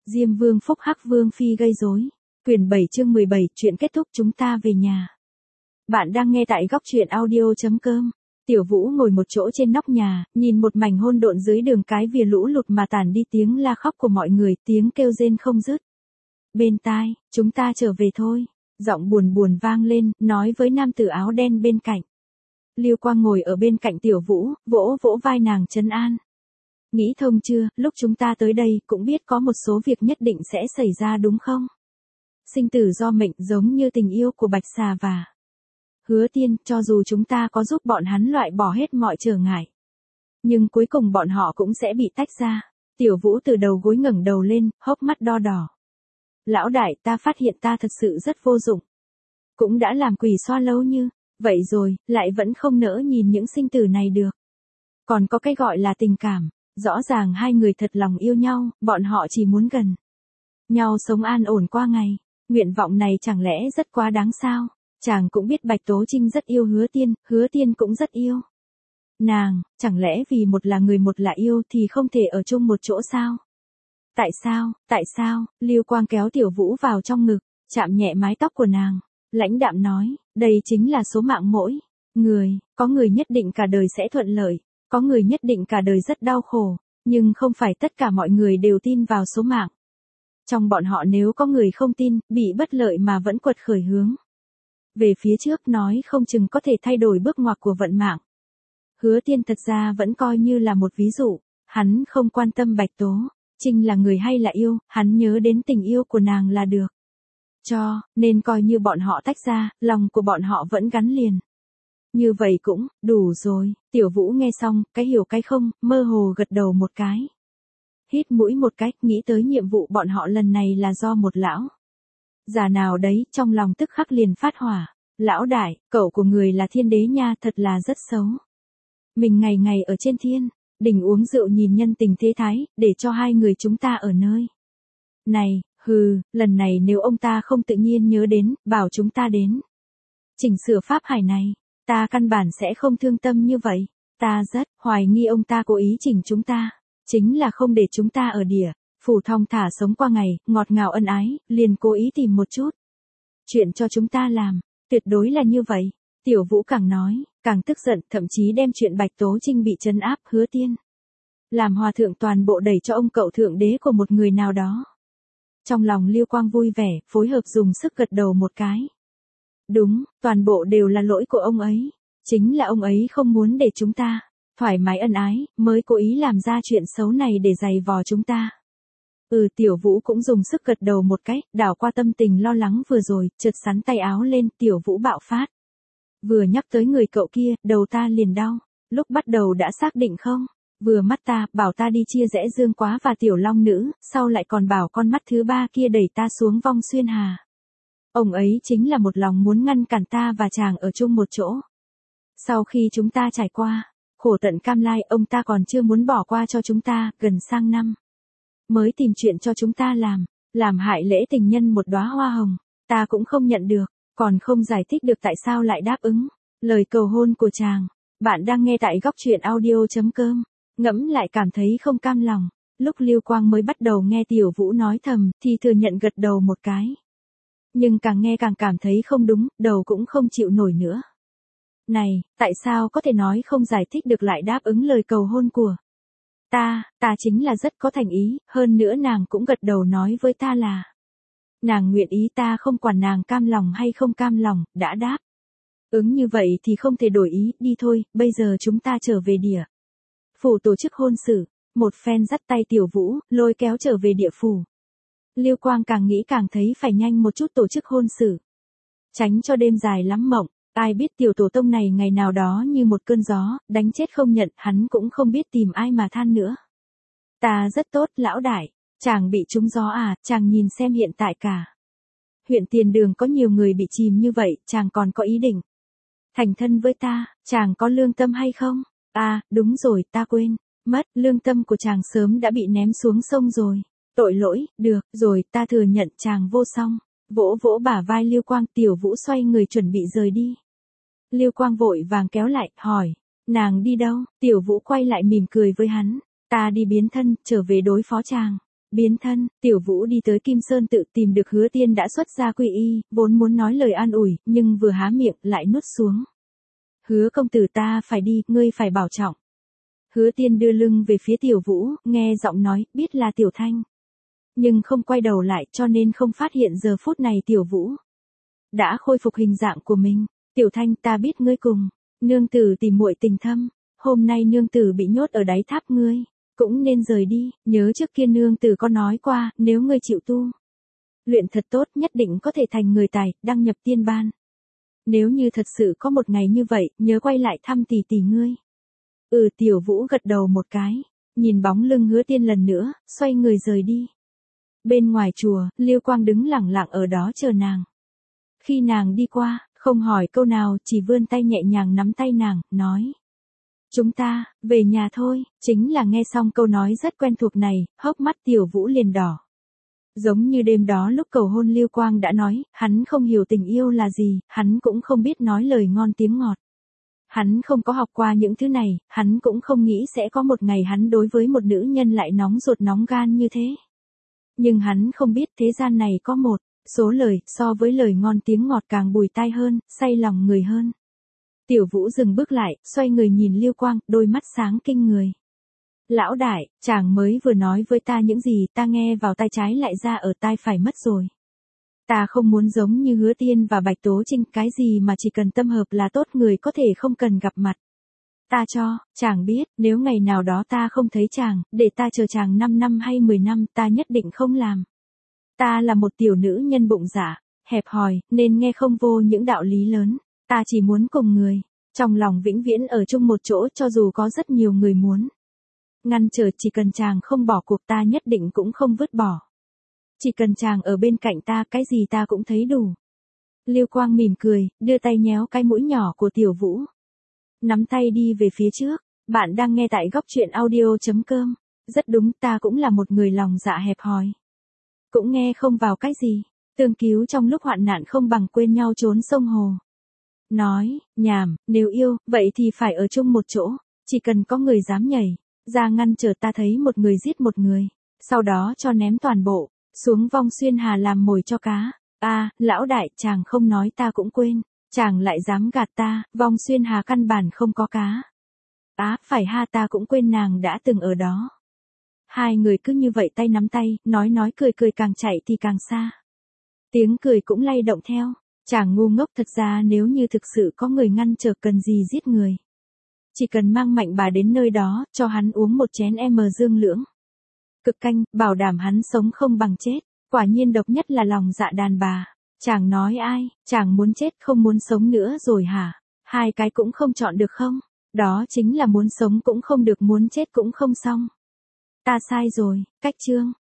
Diêm Vương phúc hắc Vương phi gây rối. Quyển 7 chương 17, chuyện kết thúc chúng ta về nhà. Bạn đang nghe tại góc truyện audio.com. Tiểu Vũ ngồi một chỗ trên nóc nhà, nhìn một mảnh hỗn độn dưới đường cái vỉa lũ lụt mà tản đi tiếng la khóc của mọi người, tiếng kêu rên không dứt. Bên tai, chúng ta trở về thôi. Giọng buồn buồn vang lên, nói với nam tử áo đen bên cạnh. Lưu Quang ngồi ở bên cạnh Tiểu Vũ, vỗ vỗ vai nàng trấn an. Nghĩ thông chưa, lúc chúng ta tới đây cũng biết có một số việc nhất định sẽ xảy ra đúng không? Sinh tử do mệnh giống như tình yêu của Bạch Xà và Hứa Tiên, cho dù chúng ta có giúp bọn hắn loại bỏ hết mọi trở ngại. Nhưng cuối cùng bọn họ cũng sẽ bị tách ra. Tiểu Vũ từ đầu gối ngẩng đầu lên, hốc mắt đo đỏ. Lão đại, ta phát hiện ta thật sự rất vô dụng. Cũng đã làm quỷ xoa lâu như vậy rồi, lại vẫn không nỡ nhìn những sinh tử này được. Còn có cái gọi là tình cảm. Rõ ràng hai người thật lòng yêu nhau, bọn họ chỉ muốn gần nhau sống an ổn qua ngày. Nguyện vọng này chẳng lẽ rất quá đáng sao? Chàng cũng biết Bạch Tố Trinh rất yêu Hứa Tiên cũng rất yêu nàng, chẳng lẽ vì một là người một là yêu thì không thể ở chung một chỗ sao? Tại sao? Lưu Quang kéo Tiểu Vũ vào trong ngực, chạm nhẹ mái tóc của nàng, lãnh đạm nói, đây chính là số mạng mỗi người, có người nhất định cả đời sẽ thuận lợi. Có người nhất định cả đời rất đau khổ, nhưng không phải tất cả mọi người đều tin vào số mạng. Trong bọn họ nếu có người không tin, bị bất lợi mà vẫn quật khởi hướng về phía trước, nói không chừng có thể thay đổi bước ngoặt của vận mạng. Hứa Tiên thật ra vẫn coi như là một ví dụ, hắn không quan tâm Bạch Tố Trinh là người hay là yêu, hắn nhớ đến tình yêu của nàng là được. Cho nên coi như bọn họ tách ra, lòng của bọn họ vẫn gắn liền. Như vậy cũng, đủ rồi. Tiểu Vũ nghe xong, cái hiểu cái không, mơ hồ gật đầu một cái. Hít mũi một cách, nghĩ tới nhiệm vụ bọn họ lần này là do một lão già nào đấy, trong lòng tức khắc liền phát hỏa. Lão đại, cậu của người là thiên đế nha, thật là rất xấu. Mình ngày ngày ở trên thiên đình uống rượu nhìn nhân tình thế thái, để cho hai người chúng ta ở nơi này, lần này nếu ông ta không tự nhiên nhớ đến, bảo chúng ta đến chỉnh sửa pháp hải này. Ta căn bản sẽ không thương tâm như vậy. Ta rất hoài nghi ông ta cố ý chỉnh chúng ta. Chính là không để chúng ta ở địa phủ thong thả sống qua ngày, ngọt ngào ân ái, liền cố ý tìm một chút chuyện cho chúng ta làm. Tuyệt đối là như vậy. Tiểu Vũ càng nói, càng tức giận, thậm chí đem chuyện Bạch Tố Trinh bị trấn áp, Hứa Tiên làm hòa thượng toàn bộ đẩy cho ông cậu thượng đế của một người nào đó. Trong lòng Lưu Quang vui vẻ, phối hợp dùng sức gật đầu một cái. Đúng, toàn bộ đều là lỗi của ông ấy. Chính là ông ấy không muốn để chúng ta thoải mái ân ái, mới cố ý làm ra chuyện xấu này để giày vò chúng ta. Tiểu Vũ cũng dùng sức gật đầu một cái, đảo qua tâm tình lo lắng vừa rồi, chợt sắn tay áo lên, Tiểu Vũ bạo phát. Vừa nhắc tới người cậu kia, đầu ta liền đau. Lúc bắt đầu đã xác định không? Vừa mắt ta, bảo ta đi chia rẽ Dương Quá và Tiểu Long Nữ, sau lại còn bảo con mắt thứ ba kia đẩy ta xuống vong xuyên hà. Ông ấy chính là một lòng muốn ngăn cản ta và chàng ở chung một chỗ. Sau khi chúng ta trải qua khổ tận cam lai, ông ta còn chưa muốn bỏ qua cho chúng ta, gần sang năm mới tìm chuyện cho chúng ta làm hại lễ tình nhân một đóa hoa hồng. Ta cũng không nhận được, còn không giải thích được tại sao lại đáp ứng lời cầu hôn của chàng. Bạn đang nghe tại góc truyện audio.com. Ngẫm lại cảm thấy không cam lòng. Lúc Lưu Quang mới bắt đầu nghe Tiểu Vũ nói thầm, thì thừa nhận gật đầu một cái. Nhưng càng nghe càng cảm thấy không đúng, đầu cũng không chịu nổi nữa. Này, tại sao có thể nói không giải thích được lại đáp ứng lời cầu hôn của ta chính là rất có thành ý, hơn nữa nàng cũng gật đầu nói với ta là nàng nguyện ý, ta không quản nàng cam lòng hay không cam lòng, đã đáp ứng như vậy thì không thể đổi ý, đi thôi, bây giờ chúng ta trở về địa phủ tổ chức hôn sự. Một phen dắt tay Tiểu Vũ, lôi kéo trở về địa phủ. Lưu Quang càng nghĩ càng thấy phải nhanh một chút tổ chức hôn sự, tránh cho đêm dài lắm mộng. Ai biết Tiểu Tổ Tông này ngày nào đó như một cơn gió, đánh chết không nhận, hắn cũng không biết tìm ai mà than nữa. Ta rất tốt, lão đại. Chàng bị trúng gió à? Chàng nhìn xem hiện tại cả huyện Tiền Đường có nhiều người bị chìm như vậy, chàng còn có ý định thành thân với ta, chàng có lương tâm hay không? Đúng rồi, ta quên mất, lương tâm của chàng sớm đã bị ném xuống sông rồi. Tội lỗi, được rồi, ta thừa nhận chàng vô song. Vỗ vỗ bả vai Lưu Quang. Tiểu Vũ xoay người chuẩn bị rời đi. Lưu Quang vội vàng kéo lại, hỏi, nàng đi đâu? Tiểu Vũ quay lại mỉm cười với hắn, ta đi biến thân, trở về đối phó chàng. Biến thân, Tiểu Vũ đi tới Kim Sơn tự tìm được Hứa Tiên đã xuất gia quy y, vốn muốn nói lời an ủi, nhưng vừa há miệng lại nuốt xuống. Hứa công tử ta phải đi, ngươi phải bảo trọng. Hứa Tiên đưa lưng về phía Tiểu Vũ, nghe giọng nói, biết là Tiểu Thanh. Nhưng không quay đầu lại cho nên không phát hiện giờ phút này Tiểu Vũ đã khôi phục hình dạng của mình. Tiểu Thanh, ta biết ngươi cùng nương tử tìm muội tình thâm, hôm nay nương tử bị nhốt ở đáy tháp ngươi, cũng nên rời đi, nhớ trước kia nương tử có nói qua, nếu ngươi chịu tu luyện thật tốt nhất định có thể thành người tài, đăng nhập tiên ban. Nếu như thật sự có một ngày như vậy, nhớ quay lại thăm tỷ tỷ ngươi. Tiểu Vũ gật đầu một cái, nhìn bóng lưng Hứa Tiên lần nữa, xoay người rời đi. Bên ngoài chùa, Liêu Quang đứng lẳng lặng ở đó chờ nàng. Khi nàng đi qua, không hỏi câu nào, chỉ vươn tay nhẹ nhàng nắm tay nàng, nói. Chúng ta, về nhà thôi, chính là nghe xong câu nói rất quen thuộc này, hốc mắt Tiểu Vũ liền đỏ. Giống như đêm đó lúc cầu hôn Liêu Quang đã nói, hắn không hiểu tình yêu là gì, hắn cũng không biết nói lời ngon tiếng ngọt. Hắn không có học qua những thứ này, hắn cũng không nghĩ sẽ có một ngày hắn đối với một nữ nhân lại nóng ruột nóng gan như thế. Nhưng hắn không biết thế gian này có một số lời so với lời ngon tiếng ngọt càng bùi tai hơn, say lòng người hơn. Tiểu Vũ dừng bước lại, xoay người nhìn Liêu Quang, đôi mắt sáng kinh người. Lão đại, chàng mới vừa nói với ta những gì ta nghe vào tai trái lại ra ở tai phải mất rồi. Ta không muốn giống như Hứa Tiên và Bạch Tố Trinh, cái gì mà chỉ cần tâm hợp là tốt, người có thể không cần gặp mặt. Ta cho, chàng biết, nếu ngày nào đó ta không thấy chàng, để ta chờ chàng 5 năm hay 10 năm, ta nhất định không làm. Ta là một tiểu nữ nhân bụng dạ, hẹp hòi, nên nghe không vô những đạo lý lớn. Ta chỉ muốn cùng người, trong lòng vĩnh viễn ở chung một chỗ, cho dù có rất nhiều người muốn ngăn trở, chỉ cần chàng không bỏ cuộc ta nhất định cũng không vứt bỏ. Chỉ cần chàng ở bên cạnh ta, cái gì ta cũng thấy đủ. Liêu Quang mỉm cười, đưa tay nhéo cái mũi nhỏ của Tiểu Vũ. Nắm tay đi về phía trước. Bạn đang nghe tại góc truyện audio.com. Rất đúng, ta cũng là một người lòng dạ hẹp hòi. Cũng nghe không vào cái gì. Tương cứu trong lúc hoạn nạn không bằng quên nhau trốn sông hồ. Nói, nhảm, nếu yêu, vậy thì phải ở chung một chỗ. Chỉ cần có người dám nhảy ra ngăn trở, ta thấy một người giết một người, sau đó cho ném toàn bộ xuống vong xuyên hà làm mồi cho cá. Lão đại, chàng không nói ta cũng quên. Chàng lại dám gạt ta, vong xuyên hà căn bản không có cá. Phải ha, ta cũng quên nàng đã từng ở đó. Hai người cứ như vậy tay nắm tay, nói cười cười, càng chạy thì càng xa. Tiếng cười cũng lay động theo. Chàng ngu ngốc, thật ra nếu như thực sự có người ngăn trở, cần gì giết người. Chỉ cần mang Mạnh bà đến nơi đó, cho hắn uống một chén dương lưỡng cực canh, bảo đảm hắn sống không bằng chết. Quả nhiên độc nhất là lòng dạ đàn bà. Chàng nói ai, chàng muốn chết không muốn sống nữa rồi hả? Hai cái cũng không chọn được không? Đó chính là muốn sống cũng không được, muốn chết cũng không xong. Ta sai rồi, cách chương.